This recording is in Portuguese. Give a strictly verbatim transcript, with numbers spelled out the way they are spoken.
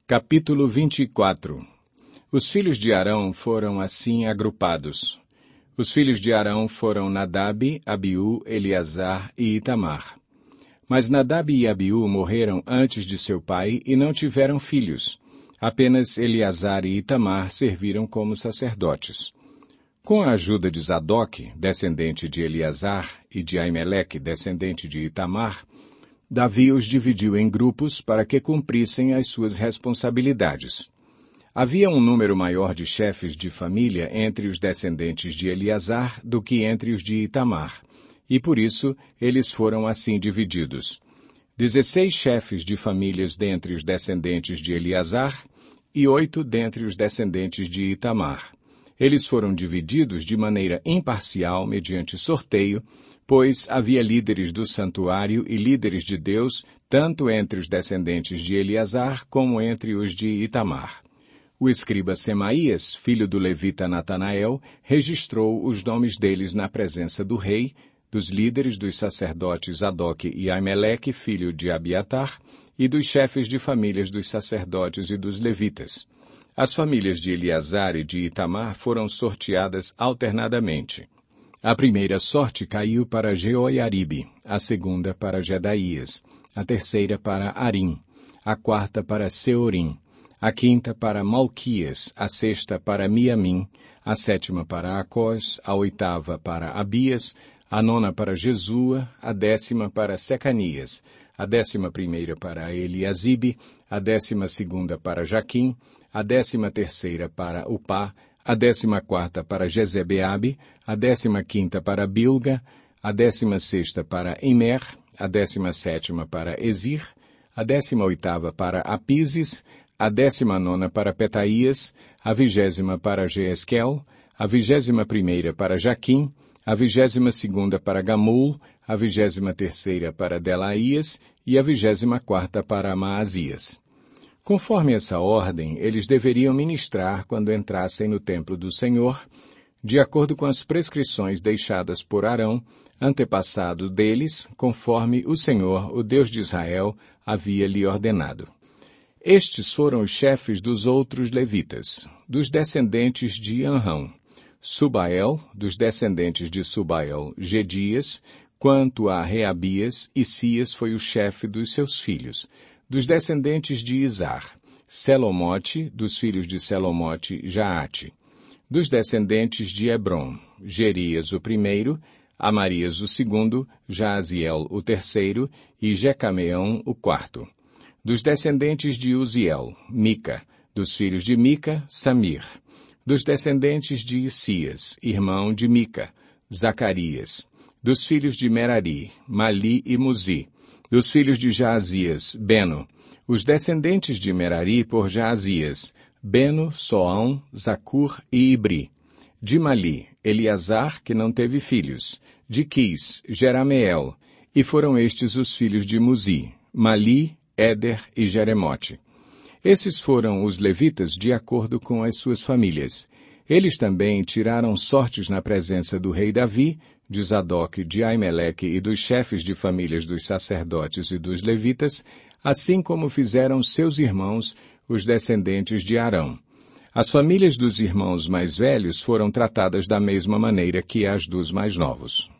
Capítulo vinte e quatro. Os filhos de Arão foram assim agrupados. Os filhos de Arão foram Nadab, Abiú, Eleazar e Itamar. Mas Nadab e Abiú morreram antes de seu pai e não tiveram filhos. Apenas Eleazar e Itamar serviram como sacerdotes. Com a ajuda de Zadok, descendente de Eleazar, e de Aimeleque, descendente de Itamar, Davi os dividiu em grupos para que cumprissem as suas responsabilidades. Havia um número maior de chefes de família entre os descendentes de Eleazar do que entre os de Itamar, e por isso eles foram assim divididos. Dezesseis chefes de famílias dentre os descendentes de Eleazar e oito dentre os descendentes de Itamar. Eles foram divididos de maneira imparcial mediante sorteio, pois havia líderes do santuário e líderes de Deus, tanto entre os descendentes de Eleazar como entre os de Itamar. O escriba Semaías, filho do levita Natanael, registrou os nomes deles na presença do rei, dos líderes dos sacerdotes Zadok e Aimeleque, filho de Abiatar, e dos chefes de famílias dos sacerdotes e dos levitas. As famílias de Eleazar e de Itamar foram sorteadas alternadamente. A primeira sorte caiu para Jeoiaribe, a segunda para Jedaías, a terceira para Arim, a quarta para Seorim, a quinta para Malquias, a sexta para Miamim, a sétima para Acós, a oitava para Abias, a nona para Jesua, a décima para Secanias, a décima primeira para Eliasibe, a décima segunda para Jaquim, a décima terceira para Upá, a décima quarta para Jezebeabe, a décima quinta para Bilga, a décima sexta para Imer, a décima sétima para Ezir, a décima oitava para Apises, a décima nona para Petaías, a vigésima para Jeesquel, a vigésima primeira para Jaquim, a vigésima segunda para Gamul, a vigésima terceira para Delaías e a vigésima quarta para Maazias. Conforme essa ordem, eles deveriam ministrar quando entrassem no templo do Senhor, de acordo com as prescrições deixadas por Arão, antepassado deles, conforme o Senhor, o Deus de Israel, havia lhe ordenado. Estes foram os chefes dos outros levitas, dos descendentes de Anrão, Subael, dos descendentes de Subael, Gedias, quanto a Reabias, Isias foi o chefe dos seus filhos, dos descendentes de Izar, Selomote, dos filhos de Selomote, Jaate, dos descendentes de Hebron, Gerias o primeiro, Amarias o segundo, Jaaziel o terceiro e Jecameão o quarto. Dos descendentes de Uziel, Mica, dos filhos de Mica, Samir. Dos descendentes de Isias, irmão de Mica, Zacarias. Dos filhos de Merari, Mali e Muzi. Dos filhos de Jaazias, Beno. Os descendentes de Merari por Jaazias, Beno, Soão, Zacur e Ibri. De Mali, Eleazar, que não teve filhos. De Quis, Jerameel. E foram estes os filhos de Muzi, Mali, Éder e Jeremote. Esses foram os levitas de acordo com as suas famílias. Eles também tiraram sortes na presença do rei Davi, de Zadok, de Aimeleque e dos chefes de famílias dos sacerdotes e dos levitas, assim como fizeram seus irmãos, os descendentes de Arão. As famílias dos irmãos mais velhos foram tratadas da mesma maneira que as dos mais novos.